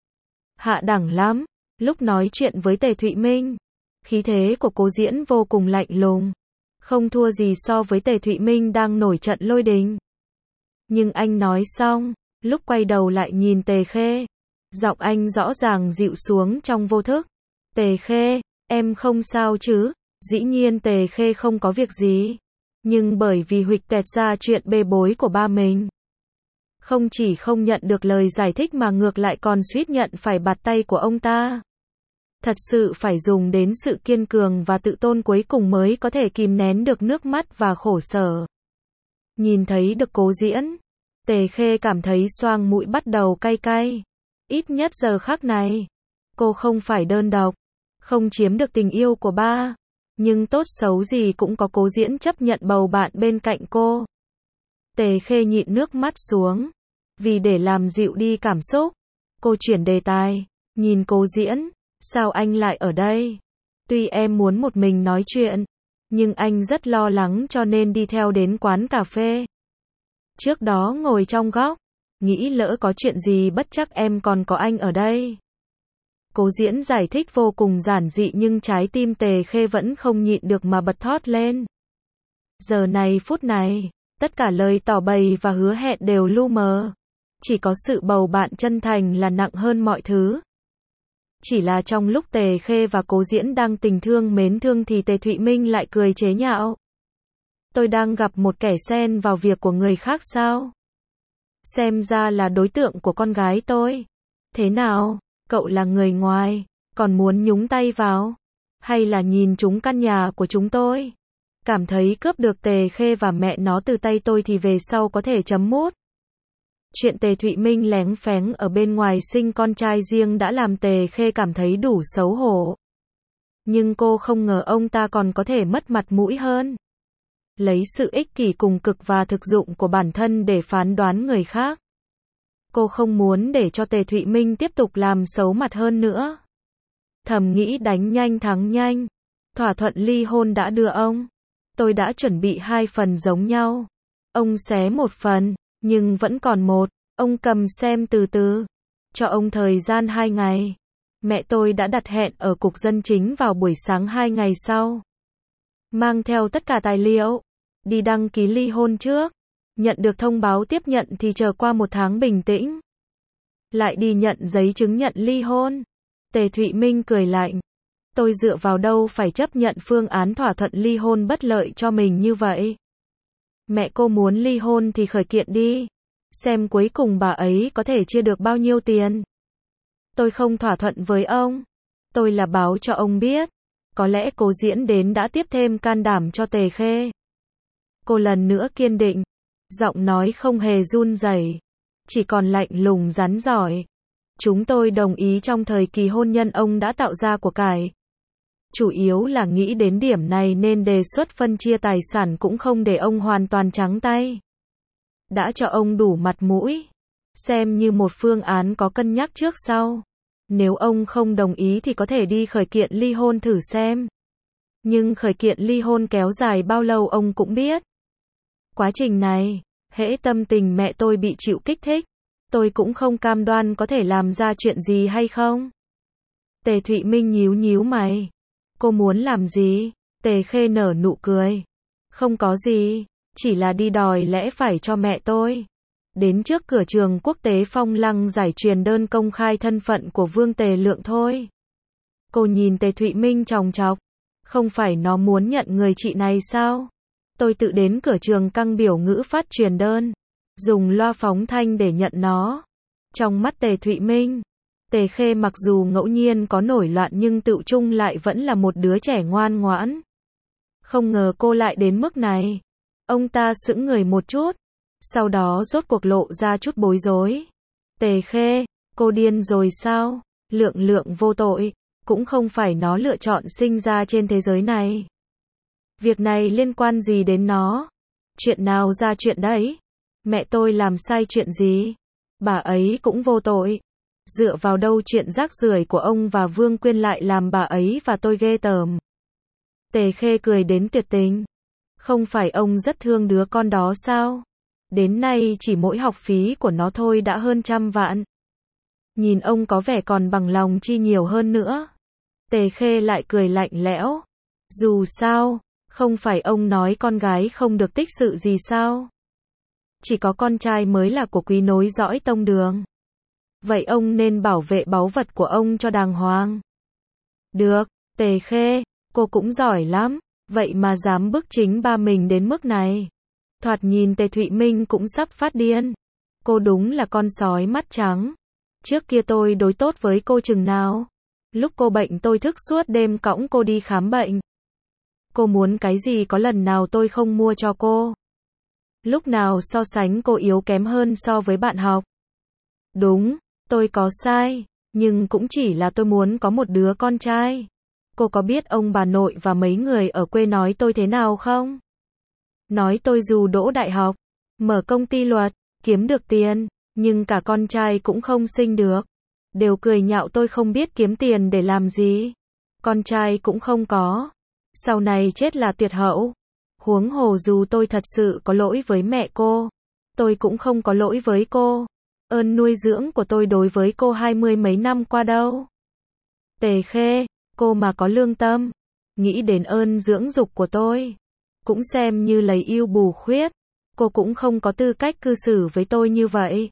Speaker 1: Hạ đẳng lắm. Lúc nói chuyện với Tề Thụy Minh, khí thế của Cố Diễn vô cùng lạnh lùng. Không thua gì so với Tề Thụy Minh đang nổi trận lôi đình. Nhưng anh nói xong, lúc quay đầu lại nhìn Tề Khê, giọng anh rõ ràng dịu xuống trong vô thức. Tề Khê, em không sao chứ? Dĩ nhiên Tề Khê không có việc gì. Nhưng bởi vì huỵch toẹt ra chuyện bê bối của ba mình. Không chỉ không nhận được lời giải thích mà ngược lại còn suýt nhận phải bạt tay của ông ta. Thật sự phải dùng đến sự kiên cường và tự tôn cuối cùng mới có thể kìm nén được nước mắt và khổ sở. Nhìn thấy được Cố Diễn, Tề Khê cảm thấy xoang mũi bắt đầu cay cay. Ít nhất giờ khắc này, cô không phải đơn độc, không chiếm được tình yêu của ba. Nhưng tốt xấu gì cũng có Cố Diễn chấp nhận bầu bạn bên cạnh cô. Tề Khê nhịn nước mắt xuống. Vì để làm dịu đi cảm xúc, cô chuyển đề tài, nhìn Cố Diễn. Sao anh lại ở đây? Tuy em muốn một mình nói chuyện, nhưng anh rất lo lắng cho nên đi theo đến quán cà phê. Trước đó ngồi trong góc, nghĩ lỡ có chuyện gì bất chắc em còn có anh ở đây. Cố Diễn giải thích vô cùng giản dị nhưng trái tim Tề Khê vẫn không nhịn được mà bật thốt lên. Giờ này phút này, tất cả lời tỏ bày và hứa hẹn đều lu mờ. Chỉ có sự bầu bạn chân thành là nặng hơn mọi thứ. Chỉ là trong lúc Tề Khê và Cố Diễn đang tình thương mến thương thì Tề Thụy Minh lại cười chế nhạo. Tôi đang gặp một kẻ xen vào việc của người khác sao? Xem ra là đối tượng của con gái tôi. Thế nào, cậu là người ngoài, còn muốn nhúng tay vào? Hay là nhìn trúng căn nhà của chúng tôi? Cảm thấy cướp được Tề Khê và mẹ nó từ tay tôi thì về sau có thể chấm mút. Chuyện Tề Thụy Minh léng phéng ở bên ngoài sinh con trai riêng đã làm Tề Khê cảm thấy đủ xấu hổ. Nhưng cô không ngờ ông ta còn có thể mất mặt mũi hơn. Lấy sự ích kỷ cùng cực và thực dụng của bản thân để phán đoán người khác. Cô không muốn để cho Tề Thụy Minh tiếp tục làm xấu mặt hơn nữa. Thầm nghĩ đánh nhanh thắng nhanh. Thỏa thuận ly hôn đã đưa ông. Tôi đã chuẩn bị hai phần giống nhau. Ông xé một phần. Nhưng vẫn còn một, ông cầm xem từ từ. Cho ông thời gian hai ngày. Mẹ tôi đã đặt hẹn ở cục dân chính vào buổi sáng hai ngày sau. Mang theo tất cả tài liệu. Đi đăng ký ly hôn trước. Nhận được thông báo tiếp nhận thì chờ qua một tháng bình tĩnh. lại đi nhận giấy chứng nhận ly hôn. Tề Thụy Minh cười lạnh. Tôi dựa vào đâu phải chấp nhận phương án thỏa thuận ly hôn bất lợi cho mình như vậy. Mẹ cô muốn ly hôn thì khởi kiện đi. Xem cuối cùng bà ấy có thể chia được bao nhiêu tiền. Tôi không thỏa thuận với ông. Tôi là báo cho ông biết. Có lẽ Cố Diễn đến đã tiếp thêm can đảm cho Tề Khê. Cô lần nữa kiên định. Giọng nói không hề run rẩy, chỉ còn lạnh lùng rắn giỏi. Chúng tôi đồng ý trong thời kỳ hôn nhân ông đã tạo ra của cải. Chủ yếu là nghĩ đến điểm này nên đề xuất phân chia tài sản cũng không để ông hoàn toàn trắng tay. Đã cho ông đủ mặt mũi. Xem như một phương án có cân nhắc trước sau. Nếu ông không đồng ý thì có thể đi khởi kiện ly hôn thử xem. Nhưng khởi kiện ly hôn kéo dài bao lâu ông cũng biết. Quá trình này, hễ tâm tình mẹ tôi bị chịu kích thích, tôi cũng không cam đoan có thể làm ra chuyện gì hay không. Tề Thụy Minh nhíu nhíu mày. Cô muốn làm gì? Tề Khê nở nụ cười. Không có gì, chỉ là đi đòi lẽ phải cho mẹ tôi. Đến trước cửa trường quốc tế Phong Lăng giải truyền đơn công khai thân phận của Vương Tề Lượng thôi. Cô nhìn Tề Thụy Minh chòng chọc. Không phải nó muốn nhận người chị này sao? Tôi tự đến cửa trường căng biểu ngữ phát truyền đơn. Dùng loa phóng thanh để nhận nó. Trong mắt Tề Thụy Minh, Tề Khê mặc dù ngẫu nhiên có nổi loạn nhưng tự chung lại vẫn là một đứa trẻ ngoan ngoãn. Không ngờ cô lại đến mức này. Ông ta sững người một chút. Sau đó rốt cuộc lộ ra chút bối rối. Tề Khê, cô điên rồi sao? Lượng Lượng vô tội. Cũng không phải nó lựa chọn sinh ra trên thế giới này. Việc này liên quan gì đến nó? Chuyện nào ra chuyện đấy? Mẹ tôi làm sai chuyện gì? Bà ấy cũng vô tội. Dựa vào đâu chuyện rác rưởi của ông và Vương Quyên lại làm bà ấy và tôi ghê tởm? Tề Khê cười đến tuyệt tình. Không phải ông rất thương đứa con đó sao? Đến nay chỉ mỗi học phí của nó thôi đã hơn trăm vạn. Nhìn ông có vẻ còn bằng lòng chi nhiều hơn nữa. Tề Khê lại cười lạnh lẽo. Dù sao, không phải ông nói con gái không được tích sự gì sao? Chỉ có con trai mới là của quý nối dõi tông đường. Vậy ông nên bảo vệ báu vật của ông cho đàng hoàng. Được, Tề Khê, cô cũng giỏi lắm. Vậy mà dám bức chính ba mình đến mức này. Thoạt nhìn Tề Thụy Minh cũng sắp phát điên. Cô đúng là con sói mắt trắng. Trước kia tôi đối tốt với cô chừng nào? Lúc cô bệnh tôi thức suốt đêm cõng cô đi khám bệnh. Cô muốn cái gì có lần nào tôi không mua cho cô? Lúc nào so sánh cô yếu kém hơn so với bạn học? Đúng, tôi có sai, nhưng cũng chỉ là tôi muốn có một đứa con trai. Cô có biết ông bà nội và mấy người ở quê nói tôi thế nào không? Nói tôi dù đỗ đại học, mở công ty luật, kiếm được tiền, nhưng cả con trai cũng không sinh được. Đều cười nhạo tôi không biết kiếm tiền để làm gì. Con trai cũng không có. Sau này chết là tuyệt hậu. Huống hồ dù tôi thật sự có lỗi với mẹ cô, tôi cũng không có lỗi với cô. Ơn nuôi dưỡng của tôi đối với cô hai mươi mấy năm qua đâu. Tề Khê, cô mà có lương tâm, nghĩ đến ơn dưỡng dục của tôi, cũng xem như lấy ưu bù khuyết. Cô cũng không có tư cách cư xử với tôi như vậy.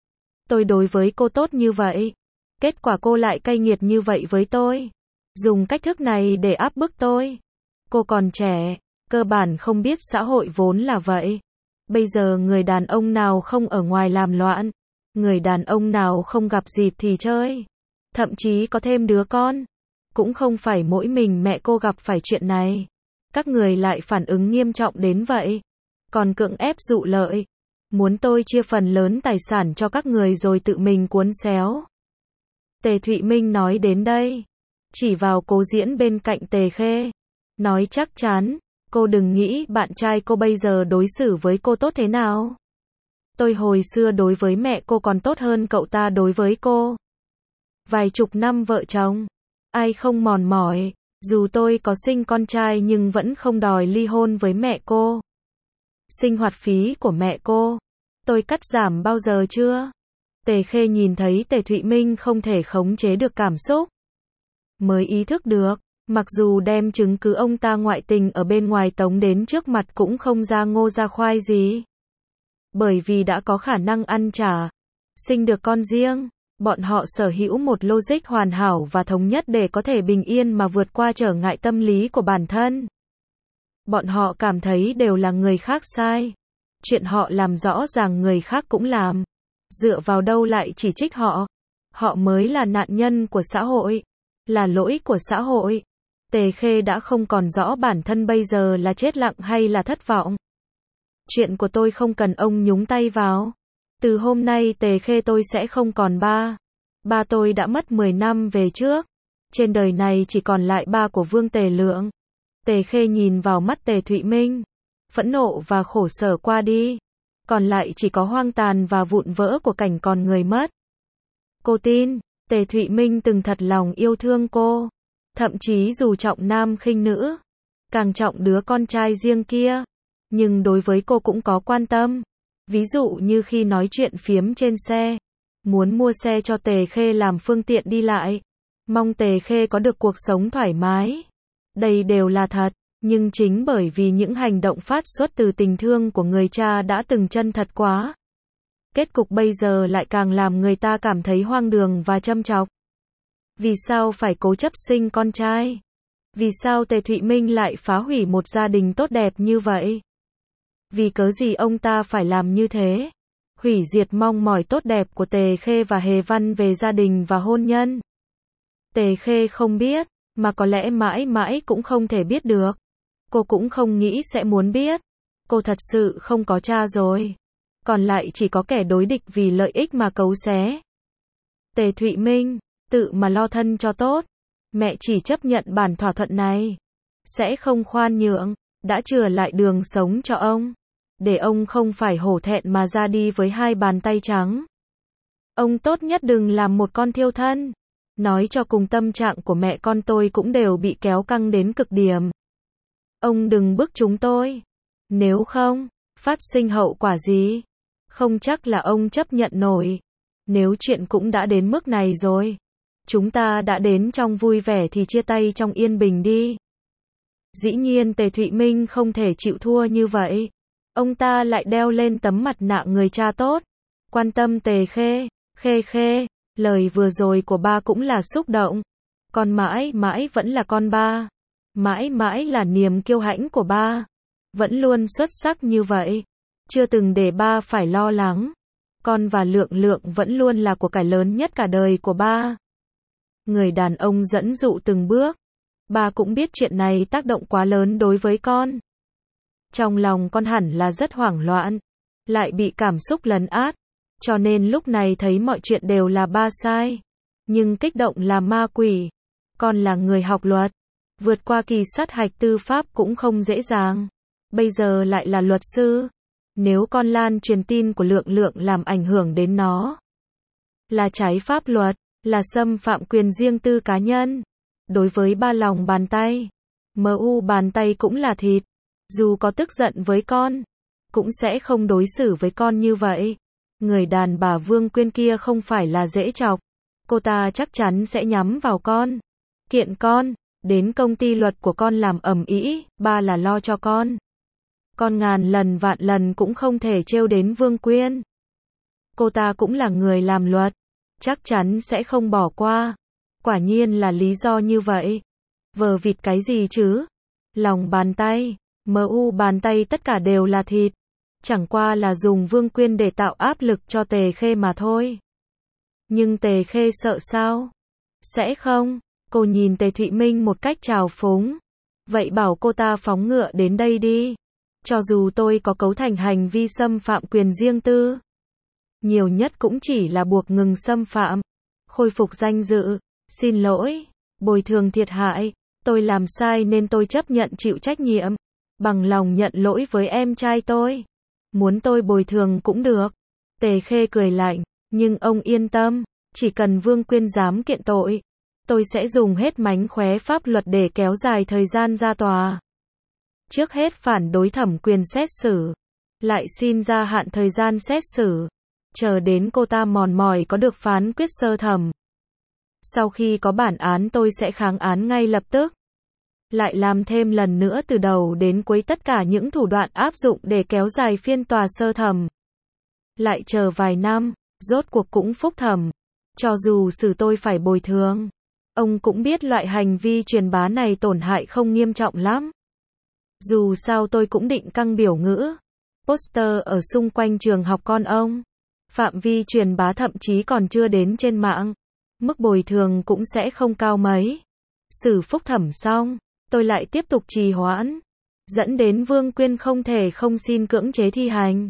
Speaker 1: Tôi đối với cô tốt như vậy. Kết quả cô lại cay nghiệt như vậy với tôi. Dùng cách thức này để áp bức tôi. Cô còn trẻ, cơ bản không biết xã hội vốn là vậy. Bây giờ người đàn ông nào không ở ngoài làm loạn, người đàn ông nào không gặp dịp thì chơi, thậm chí có thêm đứa con. Cũng không phải mỗi mình mẹ cô gặp phải chuyện này. Các người lại phản ứng nghiêm trọng đến vậy. Còn cưỡng ép dụ lợi. Muốn tôi chia phần lớn tài sản cho các người rồi tự mình cuốn xéo. Tề Thụy Minh nói đến đây, chỉ vào Cố Diễn bên cạnh Tề Khê. Nói chắc chắn, cô đừng nghĩ bạn trai cô bây giờ đối xử với cô tốt thế nào. Tôi hồi xưa đối với mẹ cô còn tốt hơn cậu ta đối với cô. Vài chục năm vợ chồng, ai không mòn mỏi, dù tôi có sinh con trai nhưng vẫn không đòi ly hôn với mẹ cô. Sinh hoạt phí của mẹ cô, tôi cắt giảm bao giờ chưa? Tề Khê nhìn thấy Tề Thụy Minh không thể khống chế được cảm xúc. Mới ý thức được, mặc dù đem chứng cứ ông ta ngoại tình ở bên ngoài tống đến trước mặt cũng không ra ngô ra khoai gì. Bởi vì đã có khả năng ăn trả, sinh được con riêng, Bọn họ sở hữu một logic hoàn hảo và thống nhất để có thể bình yên mà vượt qua trở ngại tâm lý của bản thân. Bọn họ cảm thấy đều là người khác sai. Chuyện họ làm rõ ràng người khác cũng làm. Dựa vào đâu lại chỉ trích họ? Họ mới là nạn nhân của xã hội. Là lỗi của xã hội. Tề Khê đã không còn rõ bản thân bây giờ là chết lặng hay là thất vọng. Chuyện của tôi không cần ông nhúng tay vào. Từ hôm nay Tề Khê tôi sẽ không còn ba. Ba tôi đã mất mười năm về trước. Trên đời này chỉ còn lại ba của Vương Tề Lượng. Tề Khê nhìn vào mắt Tề Thụy Minh. Phẫn nộ và khổ sở qua đi. Còn lại chỉ có hoang tàn và vụn vỡ của cảnh còn người mất. Cô tin, Tề Thụy Minh từng thật lòng yêu thương cô. Thậm chí dù trọng nam khinh nữ. Càng trọng đứa con trai riêng kia. Nhưng đối với cô cũng có quan tâm. Ví dụ như khi nói chuyện phiếm trên xe. Muốn mua xe cho Tề Khê làm phương tiện đi lại. Mong Tề Khê có được cuộc sống thoải mái. Đây đều là thật. Nhưng chính bởi vì những hành động phát xuất từ tình thương của người cha đã từng chân thật quá. Kết cục bây giờ lại càng làm người ta cảm thấy hoang đường và châm chọc. Vì sao phải cố chấp sinh con trai? Vì sao Tề Thụy Minh lại phá hủy một gia đình tốt đẹp như vậy? Vì cớ gì ông ta phải làm như thế? Hủy diệt mong mỏi tốt đẹp của Tề Khê và Hề Văn về gia đình và hôn nhân. Tề Khê không biết, mà có lẽ mãi mãi cũng không thể biết được. Cô cũng không nghĩ sẽ muốn biết. Cô thật sự không có cha rồi. Còn lại chỉ có kẻ đối địch vì lợi ích mà cấu xé. Tề Thụy Minh, tự mà lo thân cho tốt. Mẹ chỉ chấp nhận bản thỏa thuận này. Sẽ không khoan nhượng, đã chừa lại đường sống cho ông. Để ông không phải hổ thẹn mà ra đi với hai bàn tay trắng. Ông tốt nhất đừng làm một con thiêu thân. Nói cho cùng tâm trạng của mẹ con tôi cũng đều bị kéo căng đến cực điểm. Ông đừng bức chúng tôi. Nếu không, phát sinh hậu quả gì? Không chắc là ông chấp nhận nổi. Nếu chuyện cũng đã đến mức này rồi. Chúng ta đã đến trong vui vẻ thì chia tay trong yên bình đi. Dĩ nhiên Tề Thụy Minh không thể chịu thua như vậy. Ông ta lại đeo lên tấm mặt nạ người cha tốt. Quan tâm Tề Khê. Khê Khê, lời vừa rồi của ba cũng là xúc động. Con mãi mãi vẫn là con ba. Mãi mãi là niềm kiêu hãnh của ba. Vẫn luôn xuất sắc như vậy. Chưa từng để ba phải lo lắng. Con và Lượng Lượng vẫn luôn là của cải lớn nhất cả đời của ba. Người đàn ông dẫn dụ từng bước. Ba cũng biết chuyện này tác động quá lớn đối với con. Trong lòng con hẳn là rất hoảng loạn. Lại bị cảm xúc lấn át. Cho nên lúc này thấy mọi chuyện đều là ba sai. Nhưng kích động là ma quỷ. Con là người học luật. Vượt qua kỳ sát hạch tư pháp cũng không dễ dàng. Bây giờ lại là luật sư. Nếu con lan truyền tin của Lượng Lượng làm ảnh hưởng đến nó. Là trái pháp luật. Là xâm phạm quyền riêng tư cá nhân. Đối với ba lòng bàn tay. Mờ u bàn tay cũng là thịt. Dù có tức giận với con. Cũng sẽ không đối xử với con như vậy. Người đàn bà Vương Quyên kia không phải là dễ chọc. Cô ta chắc chắn sẽ nhắm vào con. Kiện con. Đến công ty luật của con làm ầm ĩ. Ba là lo cho con. Con ngàn lần vạn lần cũng không thể trêu đến Vương Quyên. Cô ta cũng là người làm luật. Chắc chắn sẽ không bỏ qua. Quả nhiên là lý do như vậy. Vờ vịt cái gì chứ? Lòng bàn tay. Mờ u bàn tay tất cả đều là thịt. Chẳng qua là dùng Vương Quyên để tạo áp lực cho Tề Khê mà thôi. Nhưng Tề Khê sợ sao? Sẽ không. Cô nhìn Tề Thụy Minh một cách trào phúng. Vậy bảo cô ta phóng ngựa đến đây đi. Cho dù tôi có cấu thành hành vi xâm phạm quyền riêng tư. Nhiều nhất cũng chỉ là buộc ngừng xâm phạm. Khôi phục danh dự. Xin lỗi. Bồi thường thiệt hại. Tôi làm sai nên tôi chấp nhận chịu trách nhiệm. Bằng lòng nhận lỗi với em trai tôi. Muốn tôi bồi thường cũng được. Tề Khê cười lạnh. Nhưng ông yên tâm. Chỉ cần Vương Quyên dám kiện tội. Tôi sẽ dùng hết mánh khóe pháp luật để kéo dài thời gian ra tòa. Trước hết phản đối thẩm quyền xét xử. Lại xin gia hạn thời gian xét xử. Chờ đến cô ta mòn mỏi có được phán quyết sơ thẩm. Sau khi có bản án tôi sẽ kháng án ngay lập tức. Lại làm thêm lần nữa từ đầu đến cuối tất cả những thủ đoạn áp dụng để kéo dài phiên tòa sơ thẩm. Lại chờ vài năm, rốt cuộc cũng phúc thẩm. Cho dù xử tôi phải bồi thường, ông cũng biết loại hành vi truyền bá này tổn hại không nghiêm trọng lắm. Dù sao tôi cũng định căng biểu ngữ, poster ở xung quanh trường học con ông. Phạm vi truyền bá thậm chí còn chưa đến trên mạng. Mức bồi thường cũng sẽ không cao mấy. Xử phúc thẩm xong, tôi lại tiếp tục trì hoãn, dẫn đến Vương Quyên không thể không xin cưỡng chế thi hành.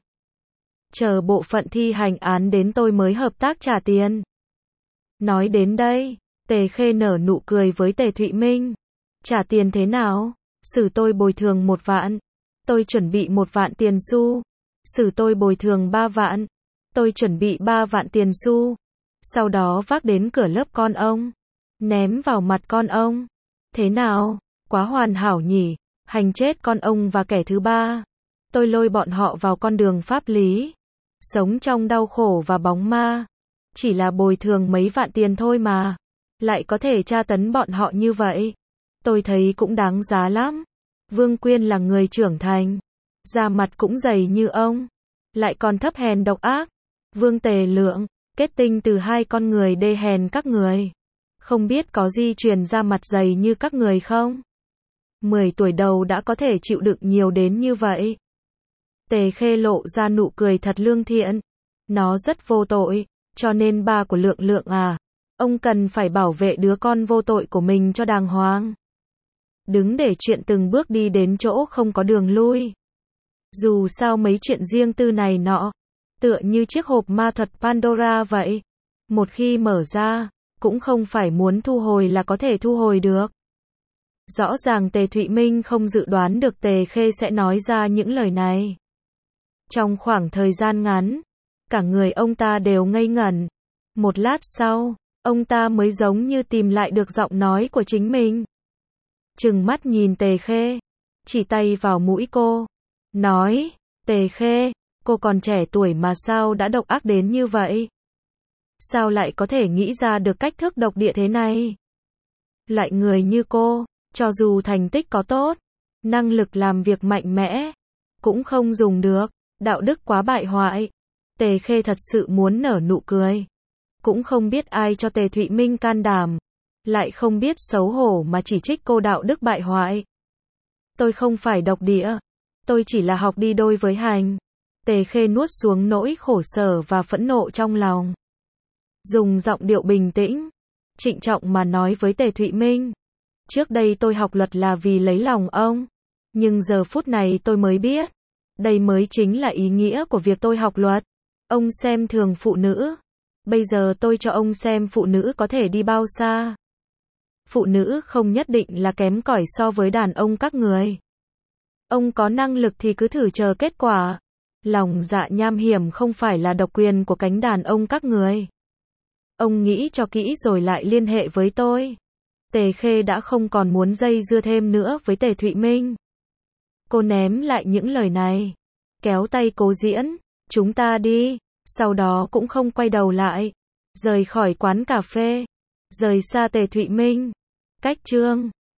Speaker 1: Chờ bộ phận thi hành án đến tôi mới hợp tác trả tiền. Nói đến đây, Tề Khê nở nụ cười với Tề Thụy Minh. Trả tiền thế nào? Xử tôi bồi thường một vạn. Tôi chuẩn bị một vạn tiền xu. Xử tôi bồi thường ba vạn. Tôi chuẩn bị ba vạn tiền xu. Sau đó vác đến cửa lớp con ông. Ném vào mặt con ông. Thế nào? Quá hoàn hảo nhỉ? Hành chết con ông và kẻ thứ ba. Tôi lôi bọn họ vào con đường pháp lý. Sống trong đau khổ và bóng ma. Chỉ là bồi thường mấy vạn tiền thôi mà. Lại có thể tra tấn bọn họ như vậy. Tôi thấy cũng đáng giá lắm. Vương Quyên là người trưởng thành. Da mặt cũng dày như ông. Lại còn thấp hèn độc ác. Vương Tề Lượng, kết tinh từ hai con người đê hèn các người. Không biết có di truyền da mặt dày như các người không? Mười tuổi đầu đã có thể chịu đựng nhiều đến như vậy. Tề Khê lộ ra nụ cười thật lương thiện. Nó rất vô tội, cho nên ba của Lượng Lượng à, ông cần phải bảo vệ đứa con vô tội của mình cho đàng hoàng. Đứng để chuyện từng bước đi đến chỗ không có đường lui. Dù sao mấy chuyện riêng tư này nọ, tựa như chiếc hộp ma thuật Pandora vậy. Một khi mở ra, cũng không phải muốn thu hồi là có thể thu hồi được. Rõ ràng Tề Thụy Minh không dự đoán được Tề Khê sẽ nói ra những lời này. Trong khoảng thời gian ngắn, cả người ông ta đều ngây ngẩn. Một lát sau, ông ta mới giống như tìm lại được giọng nói của chính mình. Trừng mắt nhìn Tề Khê, chỉ tay vào mũi cô, nói, Tề Khê, cô còn trẻ tuổi mà sao đã độc ác đến như vậy? Sao lại có thể nghĩ ra được cách thức độc địa thế này? Loại người như cô, cho dù thành tích có tốt, năng lực làm việc mạnh mẽ, cũng không dùng được, đạo đức quá bại hoại. Tề Khê thật sự muốn nở nụ cười. Cũng không biết ai cho Tề Thụy Minh can đảm, lại không biết xấu hổ mà chỉ trích cô đạo đức bại hoại. Tôi không phải độc địa, tôi chỉ là học đi đôi với hành. Tề Khê nuốt xuống nỗi khổ sở và phẫn nộ trong lòng. Dùng giọng điệu bình tĩnh, trịnh trọng mà nói với Tề Thụy Minh. Trước đây tôi học luật là vì lấy lòng ông, nhưng giờ phút này tôi mới biết, đây mới chính là ý nghĩa của việc tôi học luật. Ông xem thường phụ nữ, bây giờ tôi cho ông xem phụ nữ có thể đi bao xa. Phụ nữ không nhất định là kém cỏi so với đàn ông các người. Ông có năng lực thì cứ thử chờ kết quả. Lòng dạ nham hiểm không phải là độc quyền của cánh đàn ông các người. Ông nghĩ cho kỹ rồi lại liên hệ với tôi. Tề Khê đã không còn muốn dây dưa thêm nữa với Tề Thụy Minh. Cô ném lại những lời này, kéo tay Cố Diễn, chúng ta đi, sau đó cũng không quay đầu lại, rời khỏi quán cà phê, rời xa Tề Thụy Minh. Cách chương